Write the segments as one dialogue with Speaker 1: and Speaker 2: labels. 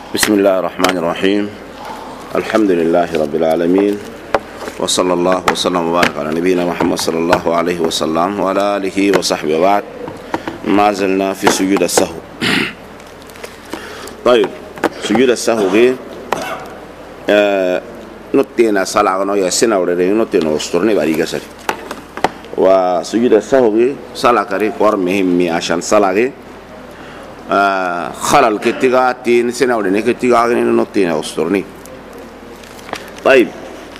Speaker 1: بسم الله الرحمن الرحيم. الحمد لله رب العالمين، وصلى الله وسلم وبارك على نبينا محمد صلى الله عليه وسلم وعلى آله وصحبه وبعد. ما زلنا في سجود السهو. طيب سجود السهو نتينا صلاة يسنا ورين نتينا وسترني باريكا سري. وسجود السهو صلاة كري قر مهم عشان صلاة خلل كتيغا تين سنا ورين كتيغا نتينا وسترني. طيب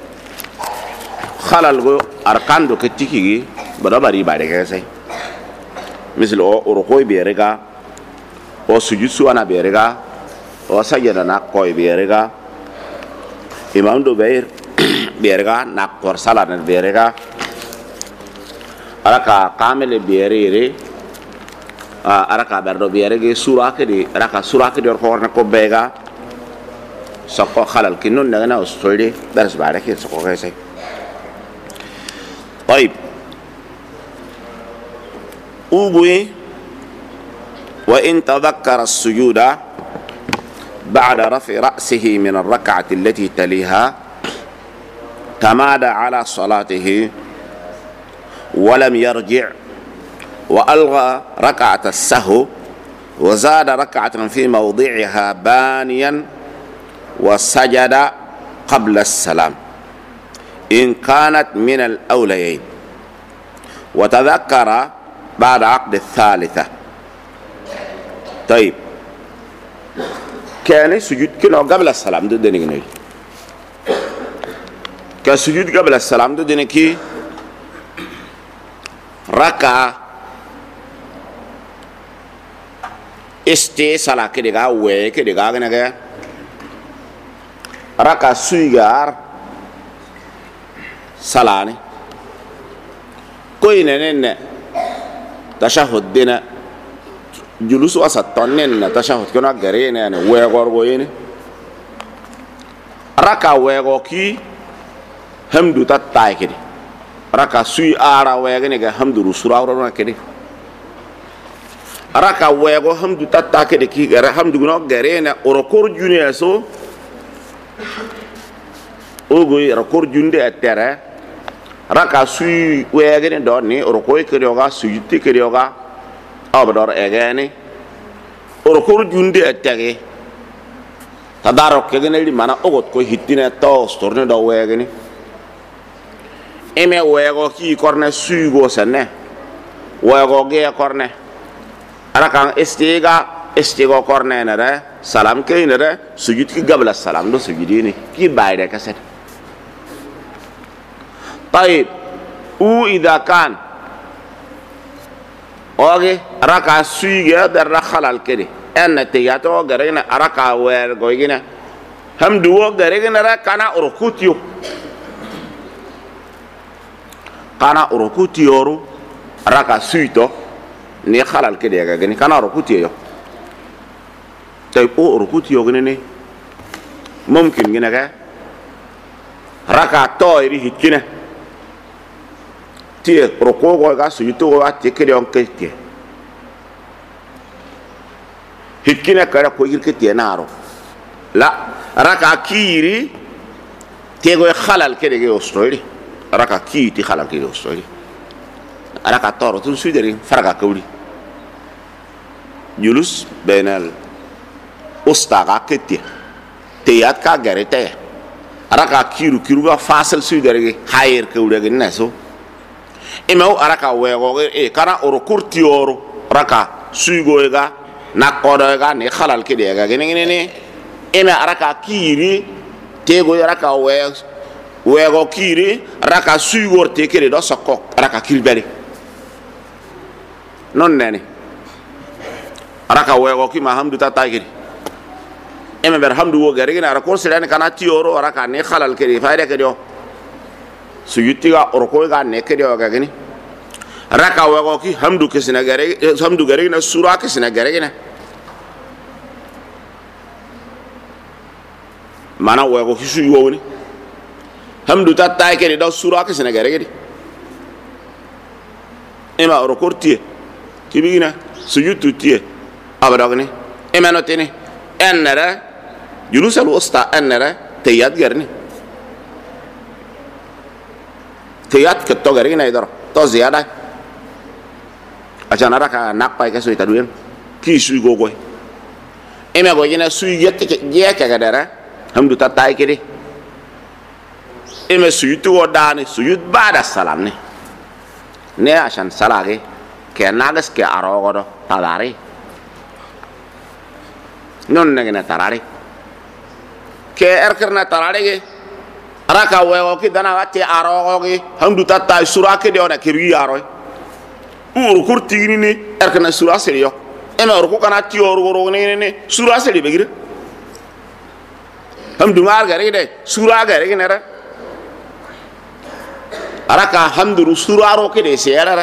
Speaker 1: خلل أركان دو كتيجي برابري باريكا سري. مثل أوركوي بيرجع أو سجود سوانا بيرجع أو سجدنا كوي بيرجع إمام دو بيرجع ناكور سالان بيرجع أراك كامل بيرجع أراك بردو بيرجع سورة كدي أراك سورة كدي أركور نكو بيرجع سكوا خلل كنون نغنا أستولي درس بارك سكوا كيسي. طيب أوبوي وإن تذكر السجود بعد رفع رأسه من الركعة التي تليها تمادى على صلاته ولم يرجع وألغى ركعة السهو وزاد ركعة في موضعها بانيا وسجد قبل السلام إن كانت من الأوليين وتذكر بعد عقد الثالثة. طيب كان سجود كنا قبل السلام دو ديني كسجود قبل السلام دو ديني كي ركع استي صلاة كدغا وي كدغا غنغا ركع سويغار صلاني كوي نن تشهد دينا جلوس وسطنن تشهد كنا غرين يعني ويغور وين ركع ويغو كي حمد تتاي كدي ركع سوي ارا ويغني حمد رسورا ورنا كدي ركع ويغو حمد تتا كدي كي حمد غنو غرين اوركور جونيسو اوغوي ركور جوندي اتره ركع سوي ويغني دوني اوركوي كديوغا سويتي كديوغا أبدار إغاني أركور جندي أتاعي تدارك كأنه اللي مانا أقول كوي هتينا تاوس تورني داو إغاني إمي ويغو كي كورنه سويغو سنة ويغو جي كورنه أنا كان استيغا كورنه نرى سلام كي نرى سجود كي قبل السلام دو سجوديني كي بايدة كسر. طيب إذا كان اوغي ركع سويغا در خلال كدي ان تياتو غرينا ركع وير غوينا هم دو غرينا ركنا ركوتيو كانا ركوتيو ركع سويتو ني خلال كدي غني كانا ركوتيو طيب او ركوتيو غني ممكن غنا ركع تويري هكينا تي ركوع غا سويتو واتي كدي اون كتي هكينا كرا كوير كتي نارو لا ركع كيري تيغو خلال كدي اوستوري ركع كيتي خلال كدي اوستوري ركع تورو تون سويدري فرقا كولي جلوس بين الاستاغا كتي تيات كا غريتي ركع كيرو فاصل سويدري خير كولي نسو إماو أراكا ويغو كانا أوروكورتي أورو راكا سويغو إيغا ناكورو إيغا نخلال كده إيغا غنينيني إما أراكا كيري تيغو أراكا ويغو كيري راكا سويغو تيكيري دو سكوك أراكا كيربالي نون ناني أراكا ويغو كيما همدو تاتاي كده إما برهمدو وغريغين أراكور سيراني كانا تيورو أراكا نخلال كده فايدة كده سيوتيغا أوركويغا نكديو غاني ركع وغوكي حمدو كسنا غاري حمدو غارينا سورة كسنا غارينا مانا وغوكي سويوني حمدو تاتاي كدي دو سورة كسنا غاري إما أوركورتي كيبينا سيوتو تي أبداغني إما نوتيني أنرا julus al wusta annara tayat garni tayat ke to garni na idor to ziyada acha naraka nakpa ke so itaduen ki su gogo eme go jina su yette ke je ke gadara hamdu ta tay ke de eme su yutu odani su yut bada salam ne ashan salage ke nagas ke arogodo talari non ne tarari ke erkerna tarari ge araka wewo ki dana wati arogo ge hamdu ta tay surake de ona kirgi aroy uru kurtini ni erkana sura seriyo eme uru kana ti oru ne sura seri begire hamdu mar gare de sura gare ne ra araka hamdu sura ro ke de sera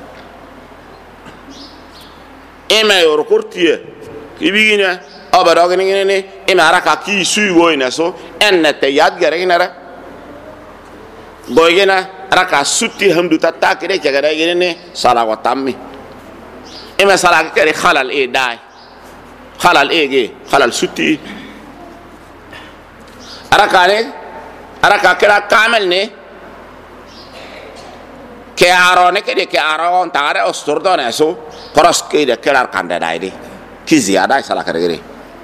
Speaker 1: eme uru kurtiye ibigina abaro ne eme araka ki su go ina so ennete yad gare ne ra goyena raka sutti hamdu tatta kede jagada gene sala wa tammi ema sala kede khalal e dai khalal ege khalal sutti araka kera kamel ne ke arone kede ke aron tare osturdo ne so koros kede kera kanda dai di ki ziyada sala kede gere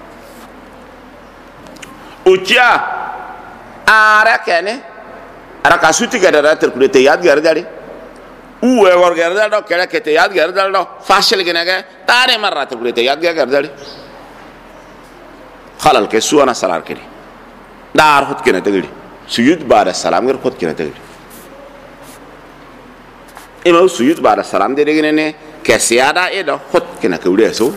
Speaker 1: ucia ara kene araka suti gadara terkude te yad gardari uwe war gardado kala ke te yad gardado fashil genaga tare marra terkude te yad gardari khalal ke suana salar kedi dar hot kena tegdi sujud ba'da salam ger hot kena tegdi ema sujud ba'da salam de gene ke siada edo hot kena kewde so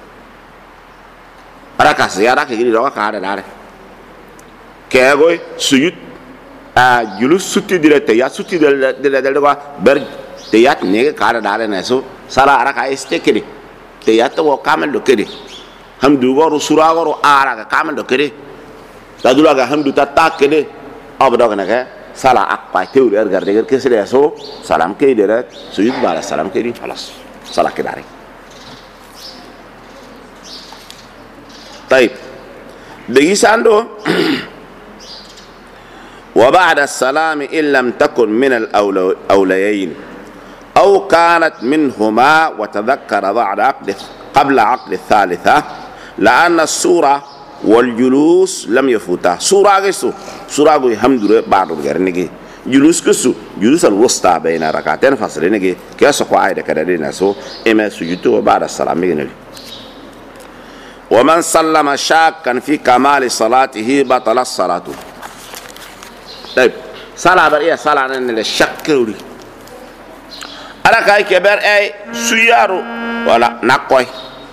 Speaker 1: araka siada ke gidi do ka ada dare ke goy sujud julus sutti direte ya sutti de ba ber te yat ne ka dale ne so sala araka istekedi te yat wo kamel do kedi hamdu goru sura goru araka kamel do kedi dadula ga hamdu tatta kedi abdo ga ne sala akpa teuri ergar de ke sele so salam ke de sujud bala salam kedi خلاص sala kedari طيب دغي ساندو وبعد السلام إن لم تكن من الأوليين أو كانت منهما وتذكر قبل عقد الثالثة لأن السورة والجلوس لم يفوتا سورة قصو سورة قوي الحمد لله بعد الغرنجي جلوس قصو جلوس الوسطى بين ركعتين فصلينجي كيسو قاعدة كدرين سو إما سجدوا بعد السلام يجنلي ومن سلم شاكا في كمال صلاته بطل الصلاة طيب صلاة بريئة صلاة نشكري أنا كاي كبر أي سيارو ولا نقوي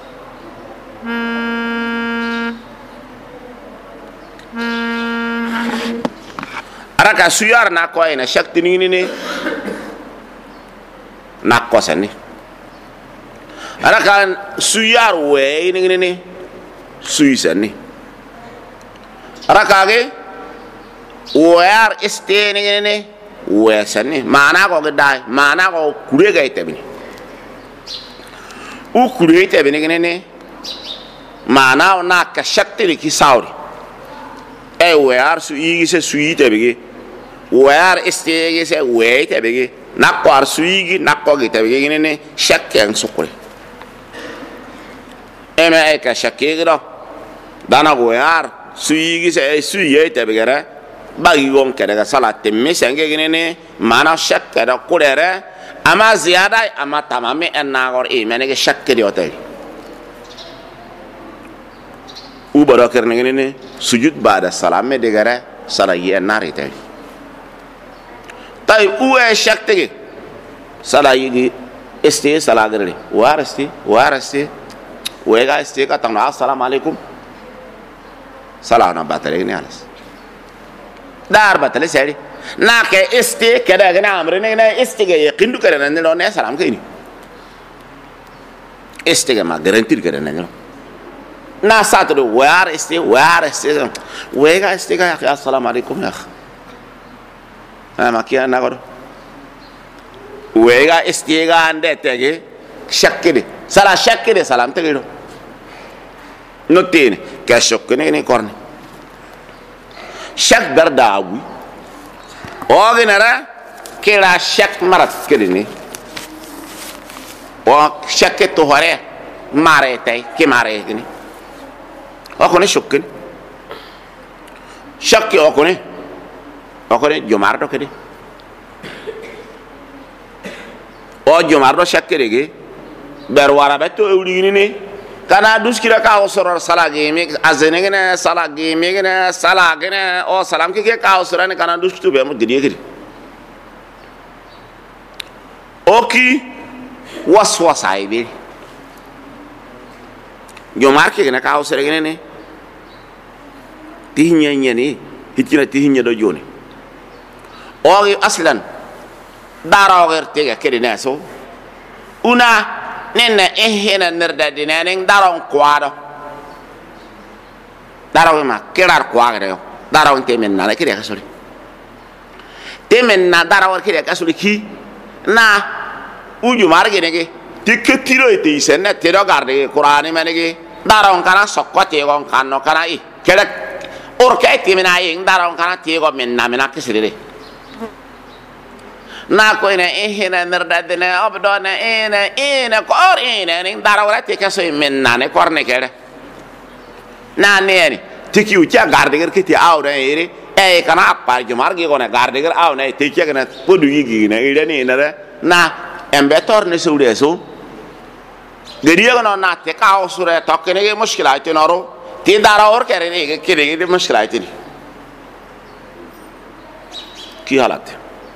Speaker 1: أنا كسيار نقوي نشكتني ني نقوي سني أنا كان سيار وين ني سويسني أنا كاي where staying ne wesani mana ko gidai mana ko kure ga itebini u kure itebini ne mana na ka shakti ki sauri e where su yi se su itebigi where staying se we itebigi na ko ar su yi na ko itebigi ne shakken sukuri eme e ka shakke do dana where su yi se su yi itebigi ra bagi gon kada salat temme senge gene mana shakka da kurere ama ziyada ama tamame annagor e menege shakka di hotel u barakar ne sujud ba'da salam me degara salayi annari tay tay u e shakte ge salayi gi este salagare warasti wega este ka tanga assalamu alaikum salana batare ne alas dar batale seri na ke este kada gana amre ne este ge yakindu kada ne no ne salam ke ni este ge ma garantir kada ne na satdo war este wega este ga assalamu alaikum ya ma kiya na godo wega este ga ande tege shakkide sala shakkide salam tege do no tene ka shokkene ne korne shak dardawi o ginara kira shak marat kedini o shak to hore mare tay ke mare gini o ko ne shukkin shak o ko ne jomar do kede o jomar do shak kede ber wara beto ewli ni kana duskira ka osor salagi mi azenegene salagi mi gene salagene o salam ke ka osor ne kana dustu be mo gidi gidi oki waswasa ibe yo marke gene ka osor gene ne tinya nyani hitina tinya do joni ogi aslan daro gerte ga kede ne so una nena ehena nerda dineng darong kwado darong ma kerar kwagre darong temen na kire ka sori temen na darong kire ka sori ki na uju marge nege tiketiro ite isena tero garde qur'ani manege darong kana sokkote gon kanno kana i kere orke temena ing darong kana tiego men na mena kesire na ko ina ehena nerda dene obdona ina ko or ina ning darawra te kaso men na ne korne kere na ne tiki ucha gardeger kiti awra ere e kana apar jumar gi gona gardeger awna te ki kana podu yigi na ire ni na embetor ne sude so geriya gona na te ka osure tokkene ge mushkila te noro ti darawr kere ne ge kire ge mushkila te ki halat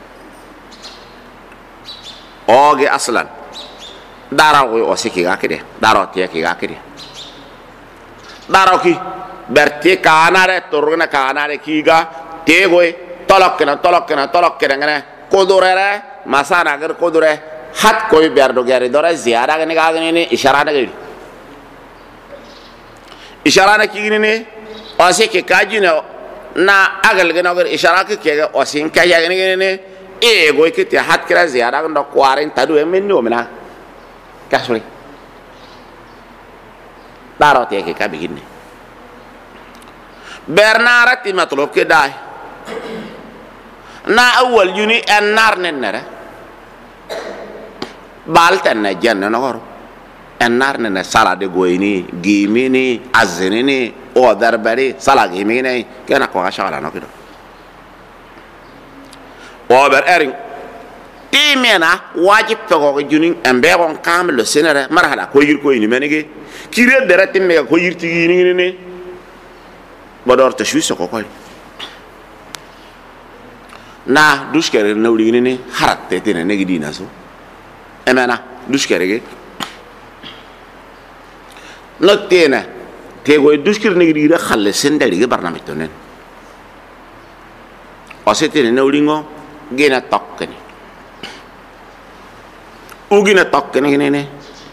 Speaker 1: oge aslan daraw ko osiki ga kede daraw te ki ga kede daraw ki berti kanare turuna kanare ki ga te goy tolok ngene kodurere masana gar kodure hat koy berdo gere dora ziyara ga ne ga ne ishara na ki ne osiki kajino na agal ga no gar ishara ki ke osin kaya ne goy kiti hat kira ziyara ndo 40 du men no mena kasuri daro te ke ka biginne bernara ti matlo ke dai na awal juni annar nenara baltan na janna no goro annar nena sala de goyni gimini azenini o darbari sala gimini kana ko ashala no kido ober ering timena wajib to ko junin embe gon kam le senere marhala ko yir ko ni menege kire dere timme ko yir ti ni ni bodor ta shuso ko na duskere nawli ni harat te tene negi dina so emena duskere ge no tena te go duskere negi dira khalle sendali ge barnamij tonen o setene nawli ngo gina tokkani ugina tokkani ne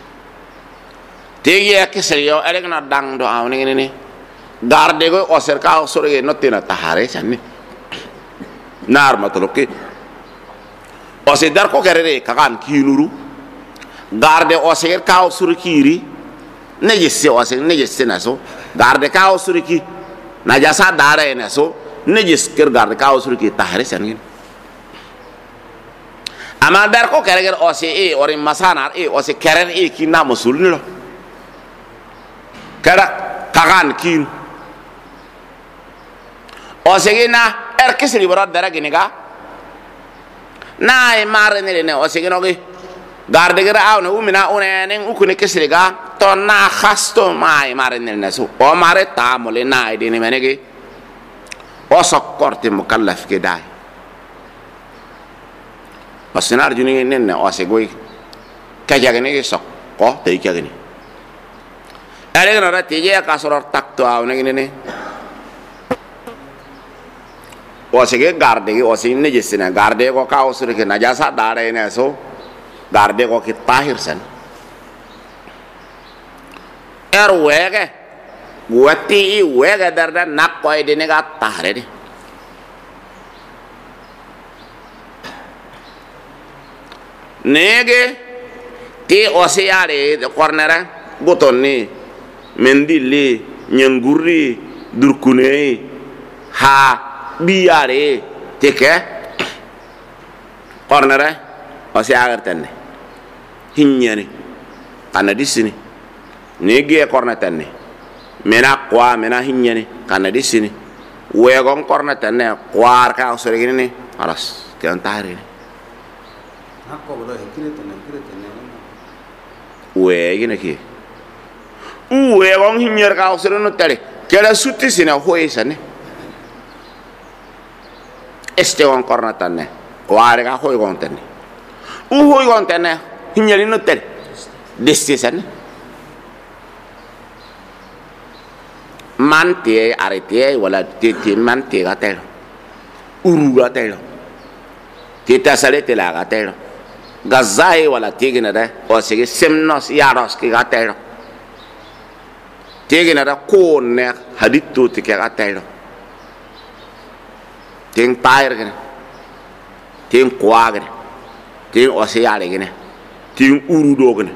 Speaker 1: tegi akesriyo elegna dang do awne ne garde go oserka osore no tena tahare sanni nar matloke ose dar ko kerere kakan kinuru garde oser ka osure kiri ne jesse ose ne jesse naso garde ka osure ki najasa dare naso ne jesker garde ka osure ki tahare sanni ama dar ko kereger ose ori masanar ose kerer ki na musul ni lo kara kagan kin ose gina kisri borod dara giniga na mare ne ose gino gi garde gira awna umina unen ukune kisri ga to na khasto mai mare ne so o mare tamole na idini menegi o sokkorti mukallaf ke dai basinar juni nenne ose goy kajagene ge sok ko te kagene ale gna rati je ka soror takto awne gine ose ge garde ge ose ne jesina garde ko ka osure ke najasa dare ne so garde ko ki tahir san wege wati wege darda nak ko idine ga tahre di nege ti ose yare de cornera botonni mendili nyanguri durkune ha biare teke cornere o si agartenne hinyani kana disini nege cornetenne mena kwa mena hinyani kana disini wegon cornetenne kwar ka usregini ni alas kan tari
Speaker 2: hakko bodo hikirete
Speaker 1: wegine ki wegon hinyer ka usreno tare kera sutti sina hoisane este on cornetenne kwar ka hoy gontenne hoy gontenne hinyari no tare destisan mante arete wala tete mante gatel uru gatel teta salete la gatel gazai wala tegina da o sege semnos yaros ki gatel tegina da konne hadittu ti ki gatel ting pair gene ting kwagre ting o se yale gene ting uru dogene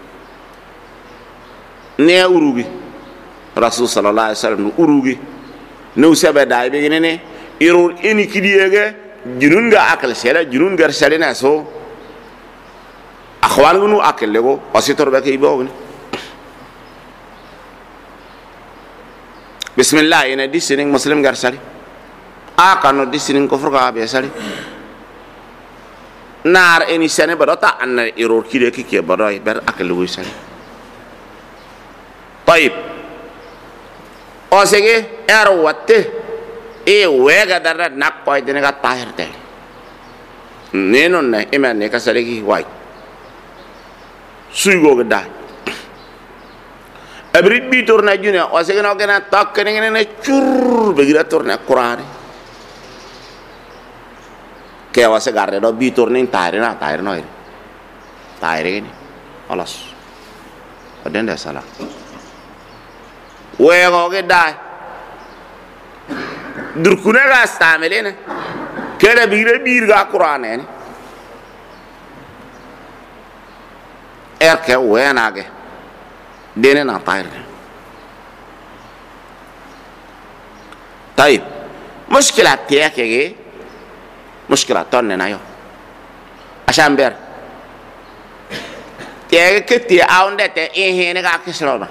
Speaker 1: ne urugi rasul sallallahu alaihi wasallam urugi no sabe dai be gene irul eni kidiyege junun ga akal sela junun gar selena so akhwan gunu akal lego wasitor be kay bogni bismillah ina disining muslim gar sali akano disining ko furga be sali nar eni sene badota anna irul kide ki badoy ber akal lego sali طيب osege ero watte e wega darra nakko idene ga tahirte nenon ne emane ka salegi way suigo ga da abri bi torna juna osege no gena tak ne ne chur be gira torna qur'ani ke wase garre do bi torna in tare na tare no tare ni alas adenda sala wego ge dai durkune ga stamelene kere bigre birga qur'ane ni erke wenage dene na tayre طيب مشكلة تيكي مشكلة توننا يو عشان بير تيكي كتي اونده تي هيني ga kisrona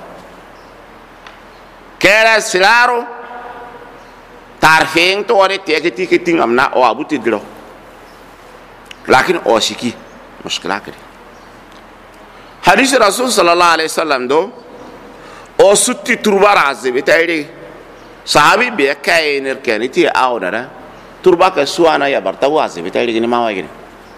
Speaker 1: kera silaro tarfing to ore teke tiketing amna o abuti dilo lakin o shiki mushkila kare hadith rasul sallallahu alaihi wasallam do o sutti turba razbe tayri sahabi be kayner kaniti awdara turba ka suana ya barta wazbe tayri ni mawa gini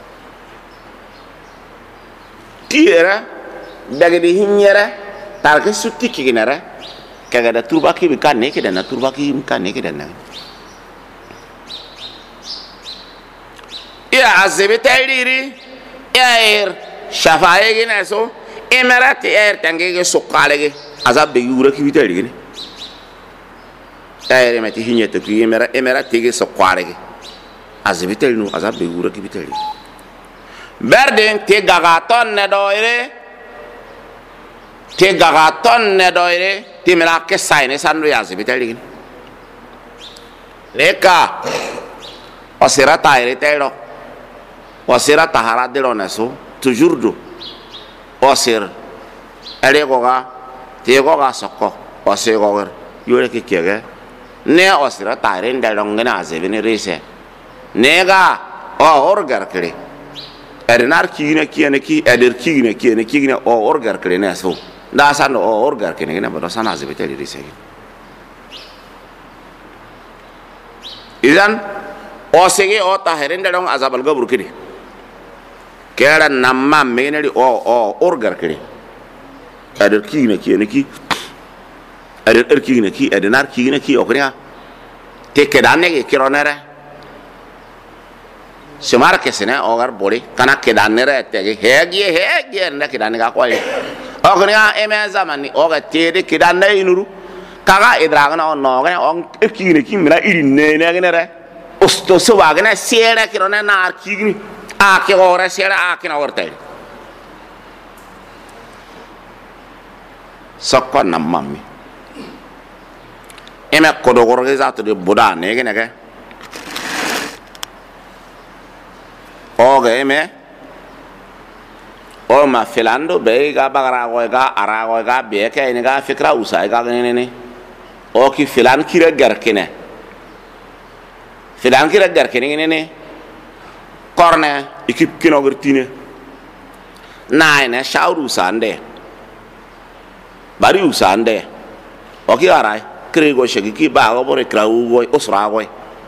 Speaker 1: tiera dagade hinyara tarke sutti kiginara kaga da turba ki kan ne ke da na turba ki kan ne ke da na ya azebe tayriri ya shafaye gina so emirati tange ge sokale ge azab be yura ki bitari gini tayre mati hinyete ki emirati ge sokale ge azebe taynu azab be yura ki bitari berden te gagaton ne doire te gagaton ne doire ti mera ke sayne sandu yazi bitali gini leka osira tayre tayro osira tahara de loneso toujours do osir ele goga te goga sokko osir goga yore ke kege ne osira tayre ndalong ngena azebini rese nega o orgar kre edenar kigine kiyene ki eder kigine kiyene kigine o orgar kre ne so da sano o orgar kene gina bado sana azebeteli risegi idan o sege o taherende dong azabal gabur kidi kera namma meneli o orgar kene ader kigine kiyene ki ader kigine ki adenar kigine ki o knya te kedane ke kironere semar kesene ogar boli kana kedanere tege hegi nda kedane ga kwai ognya eme zamani oga tede kidanna inuru kaga idragna on noga on ekine kimira irinne ne gnere osto so wagna sere kirone na arkigni a ke ora sere a ke na ortai sakko namami eme kodogor ge zato de buda ne gne ge eme o ma filando be ga bagara go ga ara go ga be ke ni ga fikra usa ga ne o ki filan kire garkine filan kire garkine ne korne ekip kino gertine naine shauru sande bari usande o ki ara krego shegi ki ba go bore krawu go usra go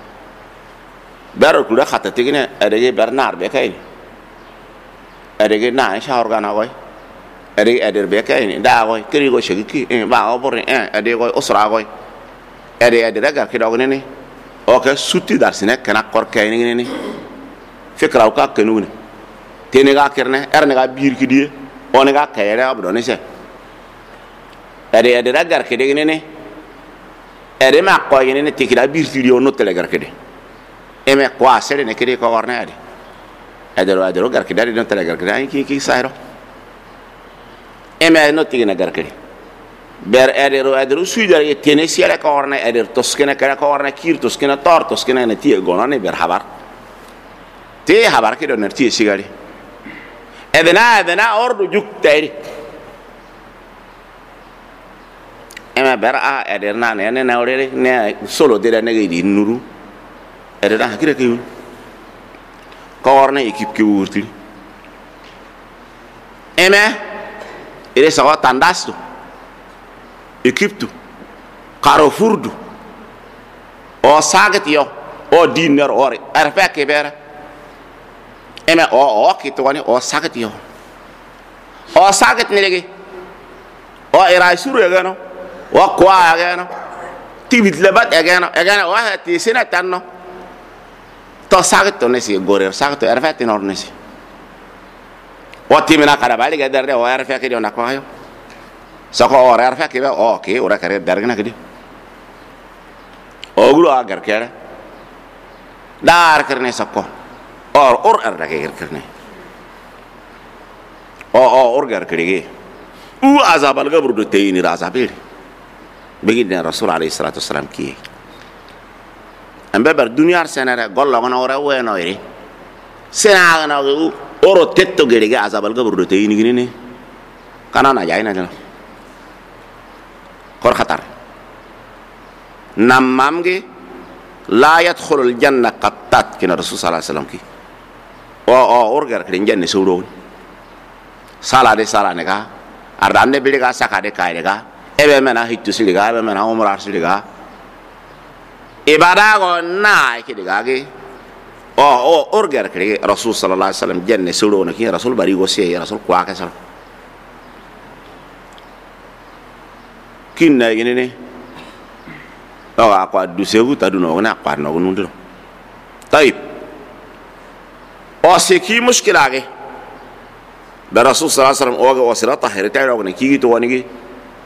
Speaker 1: baro kula khata tigine adege bernard be kay adege na shaur gana go adege ader be kay da go krego shegi ki ba go bore adege go usra go ade daga ki dogne ni o ka sutti dar sine kana kor kay ni ni fikra ka kenune tene ga kerne erne ga bir ki die on ga kayere abdo ne se ade daga ki de ni ade ma ko ni tikira bir ti dio no telegar ki de eme ko asere ne ki ko warne ade ro gar ki dari no telegar ki ki sairo eme no tigina gar ki ber eder suidar ye tenesi ala korne eder toskena kala korne kir toskena tor toskena ne tie gonane ber habar te habar ke doner tie sigari edena ordu juk tayri ema ber a eder na ne na orere ne solo de ne gidi nuru eder da hakire ke korne ekip ke wurti eme ere sawa tandasto Egyptu Carrefourdu o sagat yo o dinner ore arfa ke bera eme o ki to woni o sagat yo o sagat ni legi o ira suru egano o kwa egano tibit lebat egano o hati sina tanno to sagat to nesi gore sagat to arfa tin ornesi o timina kada bali ga darde o arfa ke dona ko yo sako ora arfa ke o ke ora kare dargna kedi o gulo agar kere dar karne sako or arda ke karne or gar kedi u azab al gabru de tayni razabil begidna rasul alayhi salatu wassalam ki ambe bar dunyar senara gollo gono ora weno iri sena na oro tetto gede ga azab al gabru de tayni gini kana na jayna dal kor khatar namamge la yadkhulul janna qattat kina rasul sallallahu alaihi wasallam ki o orgar kren janne sawro sala ne ga ardande bili ga sakade kayde ga ebe mena hittu siliga ebe mena umrar siliga ibada go na ki diga ge o orgar kren rasul sallallahu alaihi wasallam janne sawro ne ki rasul bari go se rasul kwa ka sal kinna yene akwa dusebu taduno na akwa no nundo tayib o seki mushkila ge da rasul sallallahu alaihi wasallam o wasira tahirata ro ne ki to woni ge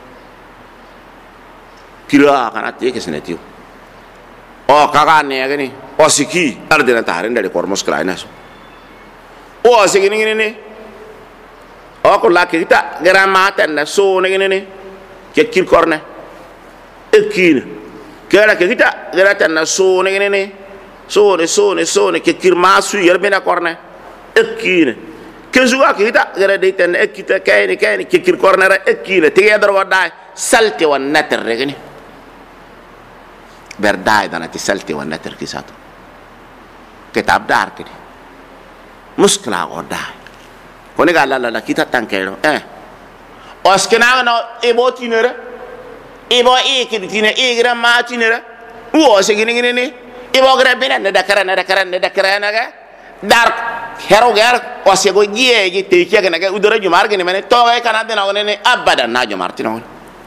Speaker 1: kira kana te ke senetio o kaga ne ge ni o seki ardena taharin da ko mushkila ina so o seki ni ne o ko la kita gramata na so ne ne ke kir korne ekine kera ke kita gerata na so ne ke kir masu yerbena korne ekine ke zuwa ke kita gera de ten ekita kayni ke kir korne ra ekine te yadro wada salti wan natar regni berdai dana ti salti wan natar kisato kitab dar kedi muskila wada koni ga la kita tankero oskena no ebo tinere ebo ekiditine egra matinere wo segini ni ebo gra bena ne dakara ga dar hero gar osego giye gi te kiya ga udara jumar gene mene to ga kana de no ne abada na jumar tino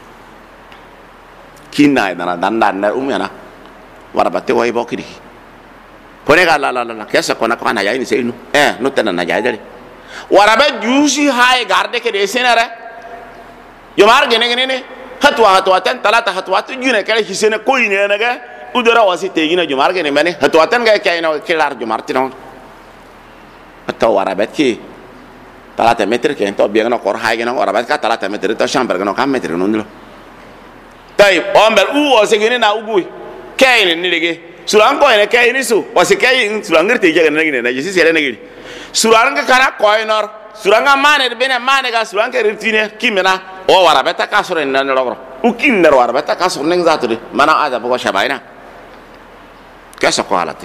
Speaker 1: kinna dana dandan na umyana warabate wa ebo kidi pone ga la kesa kona kana ya ni seinu no tana na ja dare warabe jusi hay garde ke de senara jomar gene hatwa tan talata hatwa june kala hisene koyne naga udara wasi tegina jomar gene mane hatwa tan ga kayno kilar jomar tino atta warabat ki talata meter ke to biegno kor haygeno warabat ka talata meter to chamber gno kam meter no ndilo tay ombel wasi gene na ugui kayne ni lege sulan ko ene kayni su wasi kayin sulan ngirte jega nagine na jisi sele nagiri suranga kana koinor suranga mane bene mane ga suranga ritine kimena o wara beta kasore nan logro ukin ner wara beta kasore ning zaturi mana ada bo shabaina kesa ko alati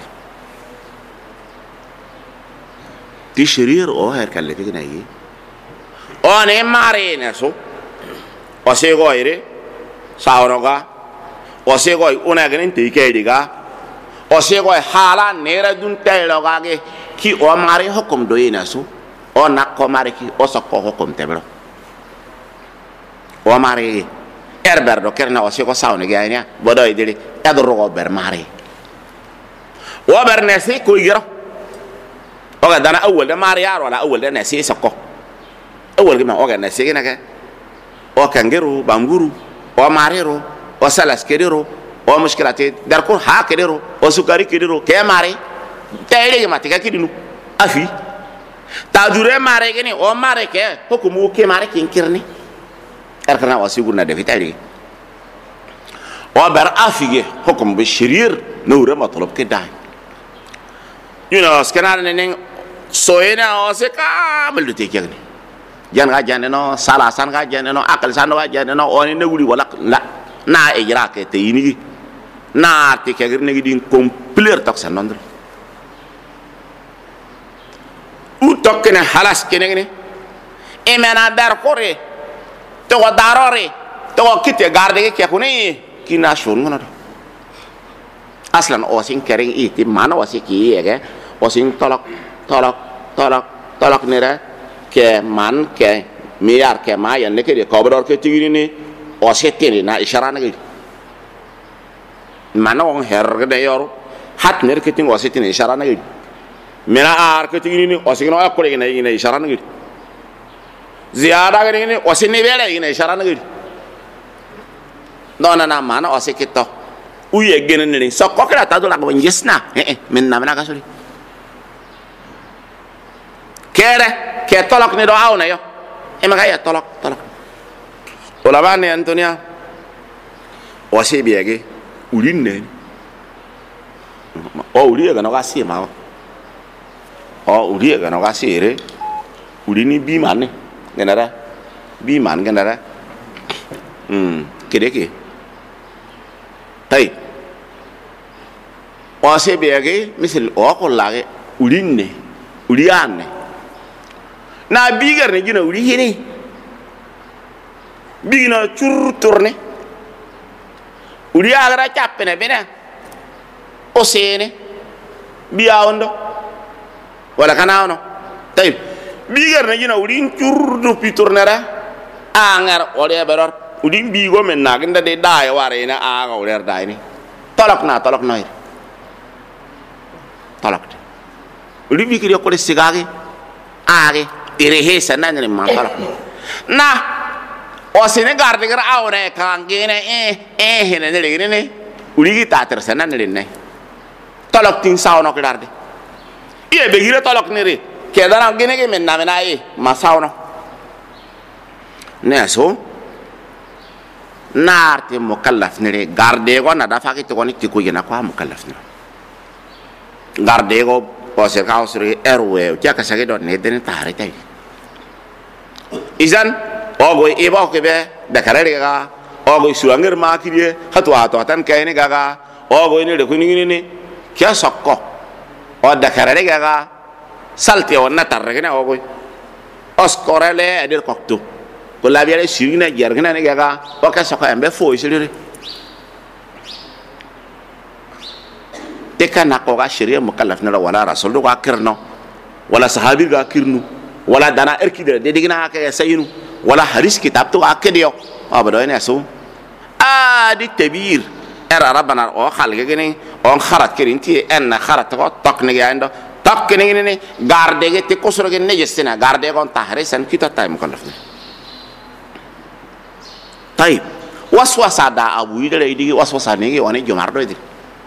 Speaker 1: ti sherir o her kalle tigna yi o ne mare ne so o se goire sauroga o se goi una gnen te kediga o se goi hala nera dun teloga ge ki o mare hukum do ina so o nakko mare ki o sokko hukum tebro o mare erberdo kerna o se ko sawne ge aynya bodo idiri edro go ber mare o ber nesi ko yiro o ga dana awol de mare yar wala awol de nesi sokko awol ge ma o ga nesi ge nake o kangeru banguru o marero o salas kedero o mushkilati darko ha kedero o sukari kedero ke mare tayre ge matika kidinu afi ta dure mare geni o mare ke hukumu ke mare kinkirni erkana wasigurna de fitali o bar afige hukum bi shirir nure matlab ke dai skenar neng soena o se kamel de tekegni jan ga jan no salasan ga jan no akal san ga jan no oni ne wuri wala la na ejra ke te yini na te kegir ne din complet tok san nondre u tok ne halas kene ne emena dar kore to darore to kite garde ke kuni kina shon ngono aslan o sing kering iti mana wasiki yege o sing tolak nere ke man ke miyar ke mayan ne ke kobor ke tigini ni o setini na ishara ne mana on her de yor hat ner ke ting o setini ishara ne mena ar ke tigini ni o signo akole ne ishara ne ziyada ne o sinni bele ne ishara ne dona na mana o sekito uye genen ni sokko kala tadu la ko njesna min na mana kasuli kere ke tolok ni do awna yo emaka ya tolok ulama ni Antonia o se biege ulinne o ulie ga no ga si ma o ulie ga no ga si re ulini bi man genara bi man genara kede tay o se biege misal o ko lage ulinne uliane na bigar ne gina uri hini bigina cur turne uri agara chappene bene o sene biawondo wala kanawno tay bigar ne gina uri cur do piturnera angar ole beror uri bigo men naginda de daay ware na aga oler daay ni tolok noy tolok uri bigiri ko de sigage age ire sana ni mantar na o sene garde gar awre kangene hene ne ne uligi tater sana ne ne tolok tin sawno ko darde iye be gira tolok ne re ke dara gene ke men na ma sawno ne so narte mukallaf ne re garde go na da fakiti ko ni ko gena ko mukallaf ne garde go o se kausri erwe kya ka sage do ne den tare tay izan ogo iba ke be da karare ga ogo suanger ma kirie hatwa to tan kayne ga ogo ni de kunini ni kya sakko o da karare ga salte wonna tarre ne ogo oskorele adir kokto ko la biare sirina jargina ne ga o ka sakko embe fo isiri tekana ko ga sharia mukallaf na wala rasul do ga kirno wala sahabi ga kirnu wala dana erkide de digina ka sayinu wala haris kitab to akediyo abado ene so adi tabir era rabbana o khalge gene on kharat kirinti en kharat ko tokne gando tokne gene garde ge te kosro ge nejesina garde gon tahrisan kita tay mukallaf tayib waswasa da abu yidere digi waswasa ne woni jomardo idi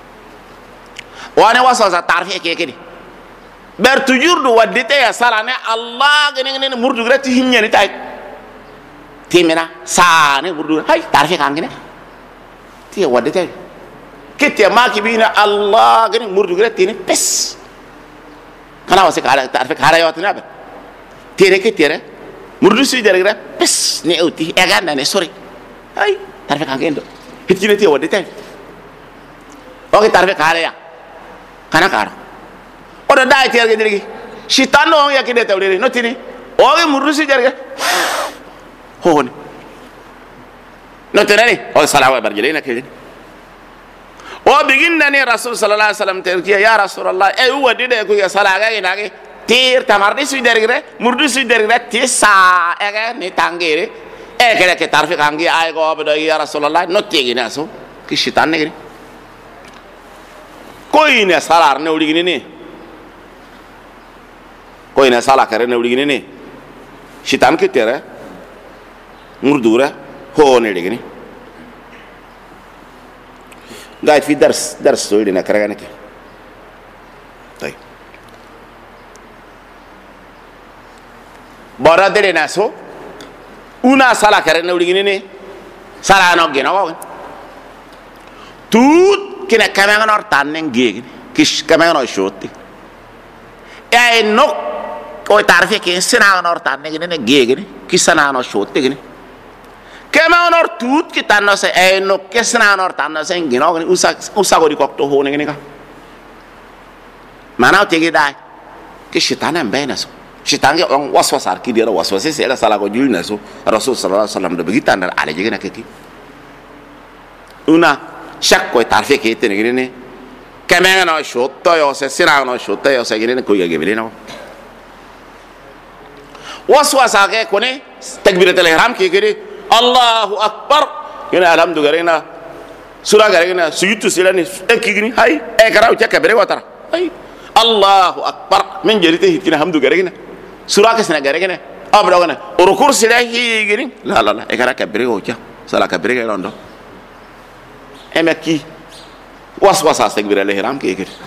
Speaker 1: wane waswasa tarfi ke kedi ber toujours do wadite ya salane Allah gene murdu grati hinyani tay timena sane murdu hay tarfi kangene ti wadite kete maki bina Allah gene murdu grati ni pes kana wasi kala tarfe kala yawtina be tere ke tere murdu su dergira pes ne uti e ganda ne sori ay tarfe ka gendo hitine te wodi tay o ke tarfe kala ya kana karo o do dai tere dirigi shitano ya kide tawde no tini o ke murdu su dergira ho ne no tere o salawa barjelena ke o biginna ne rasul sallallahu alaihi wasallam terkiya ya rasulullah e wodi de ko ya salaga ina ke tir tamardi su dergre murdu su dergre ti sa ege ni tangere e kere ke tarfi kangi ay go abdo ya rasulullah no tigi na so ki shitan ne koy ne salar ne uligini ne koy ne sala kare ne uligini ne shitan ke tere murdura ho ne digini قاعد في درس سوي لنا كرجانك طيب برا دري ناسو una sala كرنا وليني ني sala no gena wa tut kina kamera nor tannen gegen kish kamera no shoti e no ko tarfe ke sina nor tannen ne gegen kisana no shoti gene kema onor tut kita no se no kesna onor tanna se ngino ni usa go di kokto ho ne ka mana te ge dai ke shitana mbena so shitange on waswasar ki dira waswase se la sala go julna so rasul sallallahu alaihi wasallam de begita ndar ale je na ke ki una shakko tarfe ke te ne ne kema no shotto yo se sina no shotto yo se ne ko ge bele no waswasa ke ko ne takbiratul ihram ki gere Allahu akbar yana alhamdu garena sura garena suyutu silani ekigini hay e karaw ca kabere watara hay Allahu akbar men jerite hitina hamdu garena sura ka sina garena abra gana urukur silahi gini la e kara kabere o ca sala kabere ga rondo emeki waswasa takbir al ihram ke gere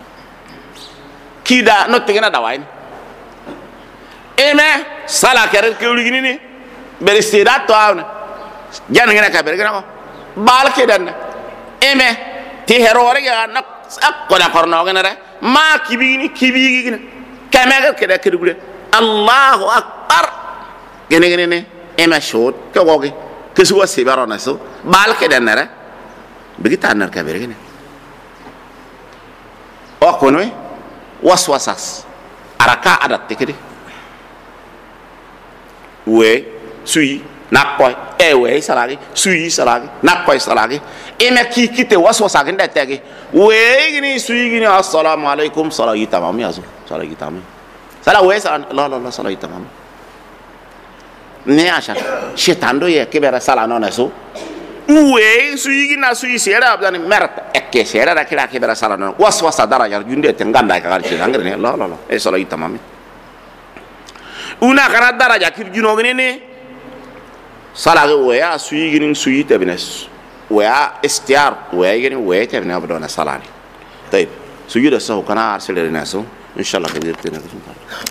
Speaker 1: kida no tegena dawain eme sala kare ke uligini ni beristirat to awna jan ngena ka bergena ko bal ke dan eme ti herore ga nak ko na korno ngena re ma kibini gina kamega ke da kedugule Allahu akbar gene ne eme shot ko goge ke suwa se barona so bal ke dan re begita nar ka bergena o kono waswasas araka adat tekede we sui nakoi ewe salagi sui salagi nakoi salagi eme kite waswasa genda tege we gini sui gini assalamu alaikum salagi tamam ya zo salagi tamam sala we sala la salagi tamam ne asha shetando ye ke bera sala no naso we sui gina sui sera abdan merta ekke sera da kira ke bera sala no waswasa daraja junde tenganda ka garci ngare la e salagi tamam una kana daraja kir juno ne salage waya suyi ginin suyi tabines waya istiar waya ginin waya tabina abdona salani طيب سجود السهو كنا ارسل لنا سو ان شاء الله كبير